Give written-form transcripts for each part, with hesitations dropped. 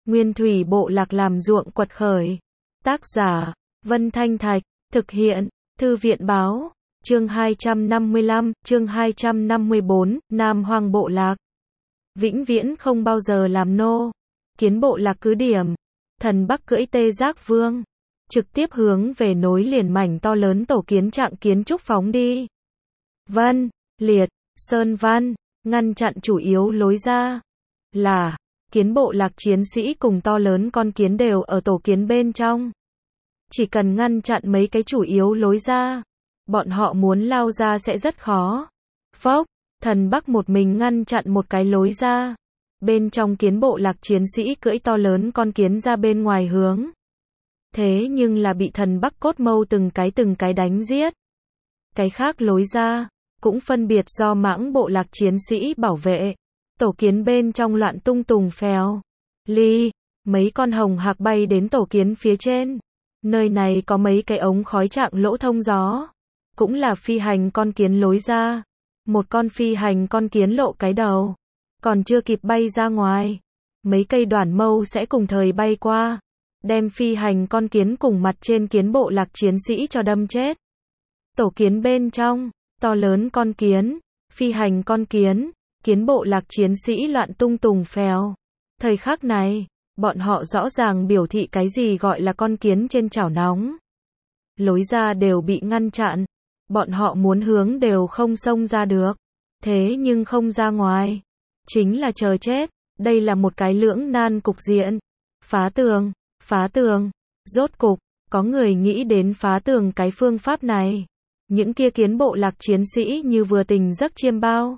Nguyên thủy bộ lạc làm ruộng quật khởi. Tác giả, Vân Thanh Thạch, thực hiện, Thư viện báo, chương 255, chương 254, Nam Hoang bộ lạc. Vĩnh viễn không bao giờ làm nô. Kiến bộ lạc cứ điểm. Thần Bắc cưỡi tê giác vương. Trực tiếp hướng về nối liền mảnh to lớn tổ kiến trạng kiến trúc phóng đi. Vân, Liệt, Sơn Văn, ngăn chặn chủ yếu lối ra. Là, kiến bộ lạc chiến sĩ cùng to lớn con kiến đều ở tổ kiến bên trong. Chỉ cần ngăn chặn mấy cái chủ yếu lối ra, bọn họ muốn lao ra sẽ rất khó. Phốc, Thần Bắc một mình ngăn chặn một cái lối ra. Bên trong kiến bộ lạc chiến sĩ cưỡi to lớn con kiến ra bên ngoài hướng. Thế nhưng là bị Thần Bắc cốt mâu từng cái đánh giết. Cái khác lối ra, cũng phân biệt do mãng bộ lạc chiến sĩ bảo vệ. Tổ kiến bên trong loạn tung tùng phèo. Ly, mấy con hồng hạc bay đến tổ kiến phía trên. Nơi này có mấy cái ống khói trạng lỗ thông gió. Cũng là phi hành con kiến lối ra. Một con phi hành con kiến lộ cái đầu. Còn chưa kịp bay ra ngoài. Mấy cây đoản mâu sẽ cùng thời bay qua. Đem phi hành con kiến cùng mặt trên kiến bộ lạc chiến sĩ cho đâm chết. Tổ kiến bên trong, to lớn con kiến, phi hành con kiến, kiến bộ lạc chiến sĩ loạn tung tùng phèo. Thời khắc này, bọn họ rõ ràng biểu thị cái gì gọi là con kiến trên chảo nóng. Lối ra đều bị ngăn chặn. Bọn họ muốn hướng đều không xông ra được. Thế nhưng không ra ngoài. Chính là chờ chết. Đây là một cái lưỡng nan cục diện. Phá tường. Phá tường. Rốt cục, có người nghĩ đến phá tường cái phương pháp này. Những kia kiến bộ lạc chiến sĩ như vừa tỉnh giấc chiêm bao.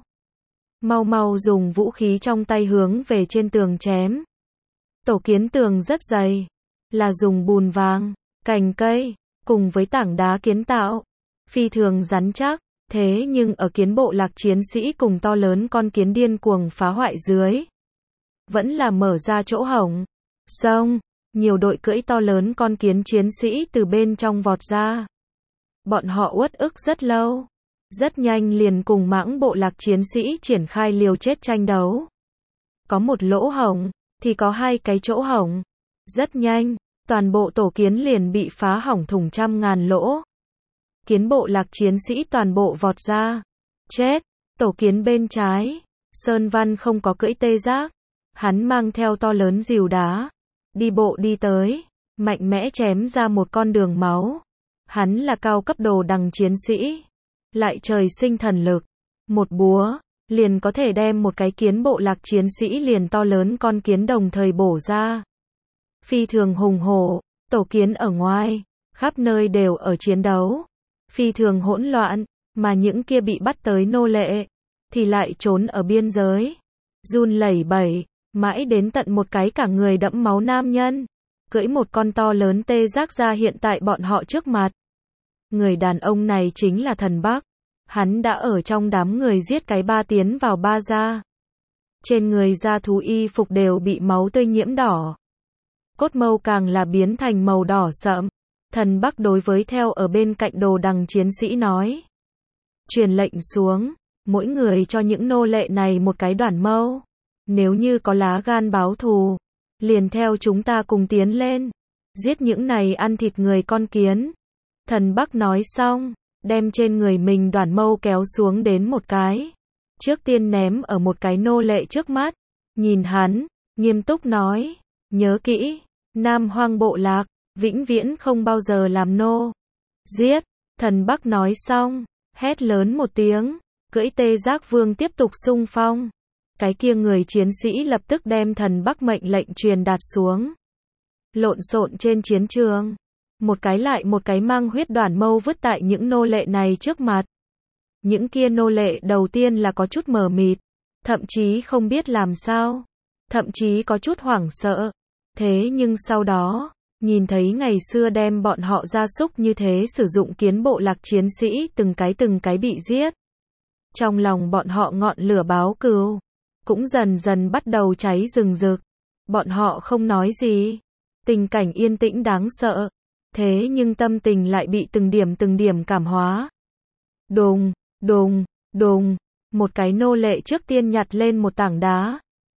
Mau mau dùng vũ khí trong tay hướng về trên tường chém. Tổ kiến tường rất dày. Là dùng bùn vàng, cành cây, cùng với tảng đá kiến tạo. Phi thường rắn chắc. Thế nhưng ở kiến bộ lạc chiến sĩ cùng to lớn con kiến điên cuồng phá hoại dưới. Vẫn là mở ra chỗ hổng. Xong. Nhiều đội cưỡi to lớn con kiến chiến sĩ từ bên trong vọt ra. Bọn họ uất ức rất lâu. Rất nhanh liền cùng mãng bộ lạc chiến sĩ triển khai liều chết tranh đấu. Có một lỗ hổng, thì có hai cái chỗ hổng. Rất nhanh, toàn bộ tổ kiến liền bị phá hỏng thủng trăm ngàn lỗ. Kiến bộ lạc chiến sĩ toàn bộ vọt ra. Chết, tổ kiến bên trái. Sơn Văn không có cưỡi tê giác. Hắn mang theo to lớn rìu đá. Đi bộ đi tới, mạnh mẽ chém ra một con đường máu. Hắn là cao cấp đồ đằng chiến sĩ. Lại trời sinh thần lực. Một búa, liền có thể đem một cái kiến bộ lạc chiến sĩ liền to lớn con kiến đồng thời bổ ra. Phi thường hùng hổ, tổ kiến ở ngoài, khắp nơi đều ở chiến đấu. Phi thường hỗn loạn, mà những kia bị bắt tới nô lệ, thì lại trốn ở biên giới. Run lẩy bẩy. Mãi đến tận một cái cả người đẫm máu nam nhân, cưỡi một con to lớn tê giác ra hiện tại bọn họ trước mặt. Người đàn ông này chính là Thần Bắc. Hắn đã ở trong đám người giết cái ba tiến vào ba ra. Trên người da thú y phục đều bị máu tươi nhiễm đỏ. Cốt mâu càng là biến thành màu đỏ sậm. Thần Bắc đối với theo ở bên cạnh đồ đằng chiến sĩ nói. Truyền lệnh xuống, mỗi người cho những nô lệ này một cái đoản mâu. Nếu như có lá gan báo thù, liền theo chúng ta cùng tiến lên. Giết những này ăn thịt người con kiến. Thần Bắc nói xong, đem trên người mình đoản mâu kéo xuống đến một cái. Trước tiên ném ở một cái nô lệ trước mắt. Nhìn hắn, nghiêm túc nói. Nhớ kỹ, Nam Hoang bộ lạc, vĩnh viễn không bao giờ làm nô. Giết, Thần Bắc nói xong, hét lớn một tiếng. Cưỡi tê giác vương tiếp tục xung phong. Cái kia người chiến sĩ lập tức đem Thần Bắc mệnh lệnh truyền đạt xuống. Lộn xộn trên chiến trường. Một cái lại một cái mang huyết đoản mâu vứt tại những nô lệ này trước mặt. Những kia nô lệ đầu tiên là có chút mờ mịt. Thậm chí không biết làm sao. Thậm chí có chút hoảng sợ. Thế nhưng sau đó, nhìn thấy ngày xưa đem bọn họ gia súc như thế sử dụng kiến bộ lạc chiến sĩ từng cái bị giết. Trong lòng bọn họ ngọn lửa báo cừu. Cũng dần dần bắt đầu cháy rừng rực. Bọn họ không nói gì. Tình cảnh yên tĩnh đáng sợ. Thế nhưng tâm tình lại bị từng điểm cảm hóa. Đùng, đùng, đùng. Một cái nô lệ trước tiên nhặt lên một tảng đá.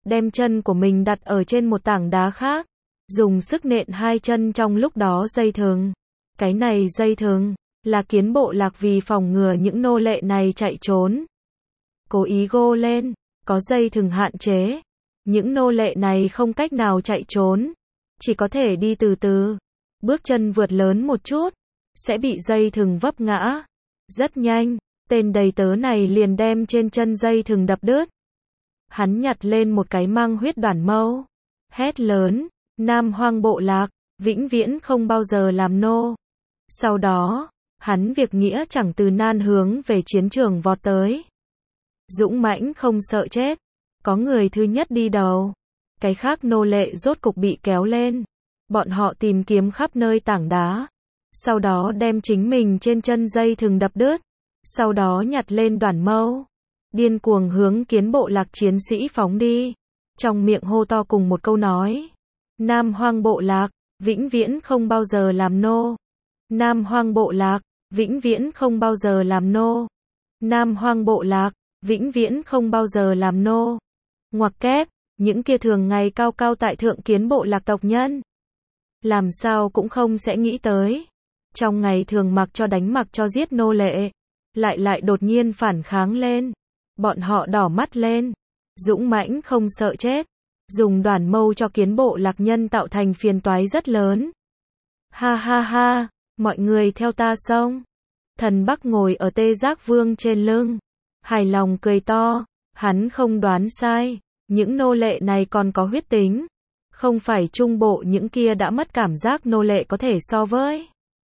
đem chân của mình đặt ở trên một tảng đá khác, dùng sức nện hai chân trong lúc đó dây thừng. Cái này dây thừng, là kiến bộ lạc vì phòng ngừa những nô lệ này chạy trốn. Cố ý gô lên, có dây thừng hạn chế. Những nô lệ này không cách nào chạy trốn, chỉ có thể đi từ từ. Bước chân vượt lớn một chút, sẽ bị dây thừng vấp ngã. Rất nhanh, tên đầy tớ này liền đem trên chân dây thừng đập đứt. Hắn nhặt lên một cái mang huyết đoản mâu, hét lớn, Nam Hoang bộ lạc, vĩnh viễn không bao giờ làm nô. Sau đó, hắn việc nghĩa chẳng từ nan hướng về chiến trường vọt tới. Dũng mãnh không sợ chết, có người thứ nhất đi đầu. Cái khác nô lệ rốt cục bị kéo lên. Bọn họ tìm kiếm khắp nơi tảng đá. Sau đó đem chính mình trên chân dây thừng đập đứt. Sau đó nhặt lên đoản mâu. Điên cuồng hướng kiến bộ lạc chiến sĩ phóng đi. Trong miệng hô to cùng một câu nói. Nam Hoang bộ lạc, vĩnh viễn không bao giờ làm nô. Nam Hoang bộ lạc, vĩnh viễn không bao giờ làm nô. Nam Hoang bộ lạc, vĩnh viễn không bao giờ làm nô. Ngoặc kép, những kia thường ngày cao cao tại thượng kiến bộ lạc tộc nhân. Làm sao cũng không sẽ nghĩ tới. Trong ngày thường mặc cho đánh mặc cho giết nô lệ. Lại đột nhiên phản kháng lên. Bọn họ đỏ mắt lên. Dũng mãnh không sợ chết. Dùng đoản mâu cho kiến bộ lạc nhân tạo thành phiền toái rất lớn. Ha ha ha, mọi người theo ta xông. Thần Bắc ngồi ở Tê Giác Vương trên lưng. Hài lòng cười to, hắn không đoán sai. Những nô lệ này còn có huyết tính. Không phải trung bộ những kia đã mất cảm giác nô lệ có thể so với.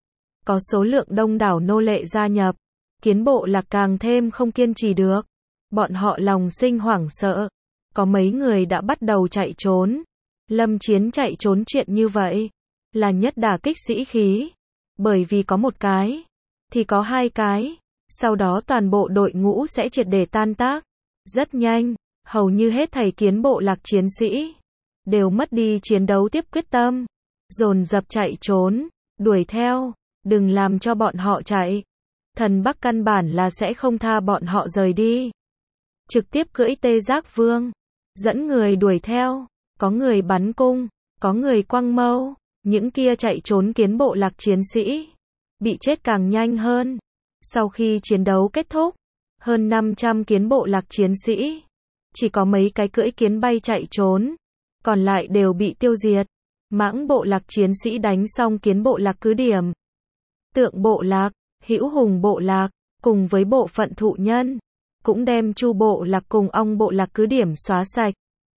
Có số lượng đông đảo nô lệ gia nhập. Kiến bộ lạc càng thêm không kiên trì được. Bọn họ lòng sinh hoảng sợ. Có mấy người đã bắt đầu chạy trốn. Lâm Chiến chạy trốn chuyện như vậy. Là nhất đả kích sĩ khí. Bởi vì có một cái. Thì có hai cái. Sau đó toàn bộ đội ngũ sẽ triệt để tan tác. Rất nhanh. Hầu như hết thảy kiến bộ lạc chiến sĩ. Đều mất đi chiến đấu tiếp quyết tâm. Dồn dập chạy trốn. Đuổi theo. Đừng làm cho bọn họ chạy. Thần Bắc căn bản là sẽ không tha bọn họ rời đi. Trực tiếp cưỡi Tê Giác Vương. Dẫn người đuổi theo. Có người bắn cung. Có người quăng mâu. Những kia chạy trốn kiến bộ lạc chiến sĩ. Bị chết càng nhanh hơn. Sau khi chiến đấu kết thúc. Hơn 500 kiến bộ lạc chiến sĩ. Chỉ có mấy cái cưỡi kiến bay chạy trốn. Còn lại đều bị tiêu diệt. Mãng bộ lạc chiến sĩ đánh xong kiến bộ lạc cứ điểm. Tượng bộ lạc, Hữu Hùng bộ lạc, cùng với bộ phận thụ nhân. Cũng đem Chu bộ lạc cùng Ong bộ lạc cứ điểm xóa sạch.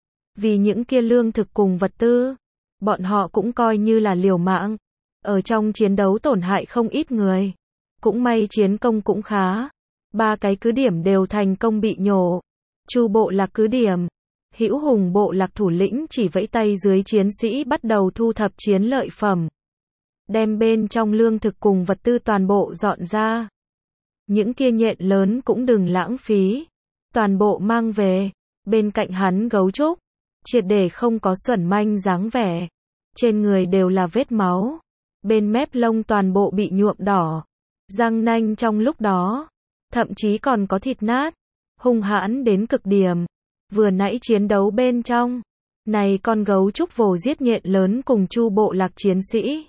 Vì những kia lương thực cùng vật tư. Bọn họ cũng coi như là liều mạng. Ở trong chiến đấu tổn hại không ít người. Cũng may chiến công cũng khá. 3 cái cứ điểm đều thành công bị nhổ. Chu bộ lạc cứ điểm. Hữu Hùng bộ lạc thủ lĩnh chỉ vẫy tay dưới chiến sĩ bắt đầu thu thập chiến lợi phẩm. Đem bên trong lương thực cùng vật tư toàn bộ dọn ra. Những kia nhện lớn cũng đừng lãng phí. Toàn bộ mang về. Bên cạnh hắn gấu trúc. Triệt để không có xuẩn manh dáng vẻ. Trên người đều là vết máu. Bên mép lông toàn bộ bị nhuộm đỏ. Răng nanh trong lúc đó. Thậm chí còn có thịt nát. Hung hãn đến cực điểm. Vừa nãy chiến đấu bên trong. Này con gấu trúc vồ giết nhện lớn cùng Chu bộ lạc chiến sĩ.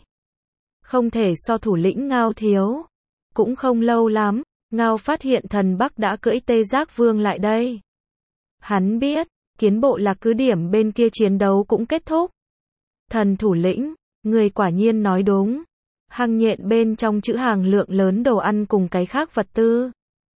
Không thể so thủ lĩnh Ngao thiếu. Cũng không lâu lắm. Ngao phát hiện thần Bắc đã cưỡi Tê Giác Vương lại đây. Hắn biết. Kiến bộ lạc cứ điểm bên kia chiến đấu cũng kết thúc. Thần thủ lĩnh. Người quả nhiên nói đúng. Hang nhện bên trong trữ hàng lượng lớn đồ ăn cùng cái khác vật tư.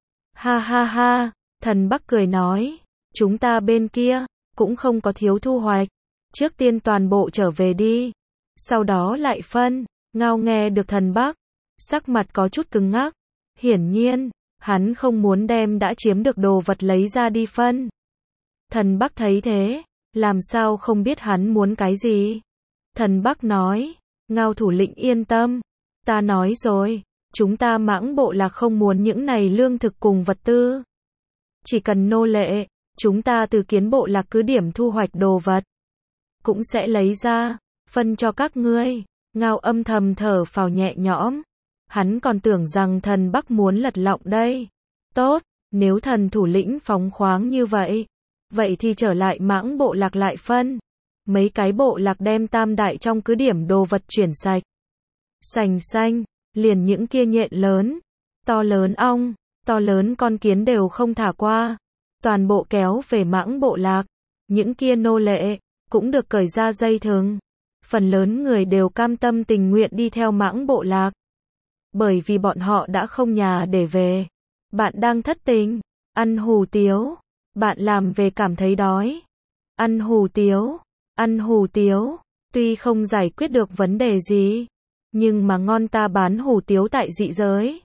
Ha ha ha. Thần Bắc cười nói. Chúng ta bên kia. Cũng không có thiếu thu hoạch. Trước tiên toàn bộ trở về đi. Sau đó lại phân. Ngao nghe được thần Bắc. Sắc mặt có chút cứng ngắc. Hiển nhiên. Hắn không muốn đem đã chiếm được đồ vật lấy ra đi phân. Thần Bắc thấy thế. Làm sao không biết hắn muốn cái gì. Thần Bắc nói. Ngao thủ lĩnh yên tâm. Ta nói rồi. Chúng ta Mãng bộ lạc không muốn những này lương thực cùng vật tư. Chỉ cần nô lệ. Chúng ta từ kiến bộ lạc cứ điểm thu hoạch đồ vật. Cũng sẽ lấy ra. Phân cho các ngươi. Ngao âm thầm thở phào nhẹ nhõm. Hắn còn tưởng rằng thần Bắc muốn lật lọng đây. Tốt. Nếu thần thủ lĩnh phóng khoáng như vậy. Vậy thì trở lại mãng bộ lạc lại phân. Mấy cái bộ lạc đem tam đại trong cứ điểm đồ vật chuyển sạch. Sành xanh, liền những kia nhện lớn, to lớn ong, to lớn con kiến đều không thả qua. Toàn bộ kéo về mãng bộ lạc. Những kia nô lệ, cũng được cởi ra dây thừng. Phần lớn người đều cam tâm tình nguyện đi theo mãng bộ lạc. Bởi vì bọn họ đã không nhà để về. Bạn đang thất tình, ăn hủ tiếu. Bạn làm về cảm thấy đói. Ăn hủ tiếu, ăn hủ tiếu. Tuy không giải quyết được vấn đề gì, nhưng mà ngon ta bán hủ tiếu tại dị giới.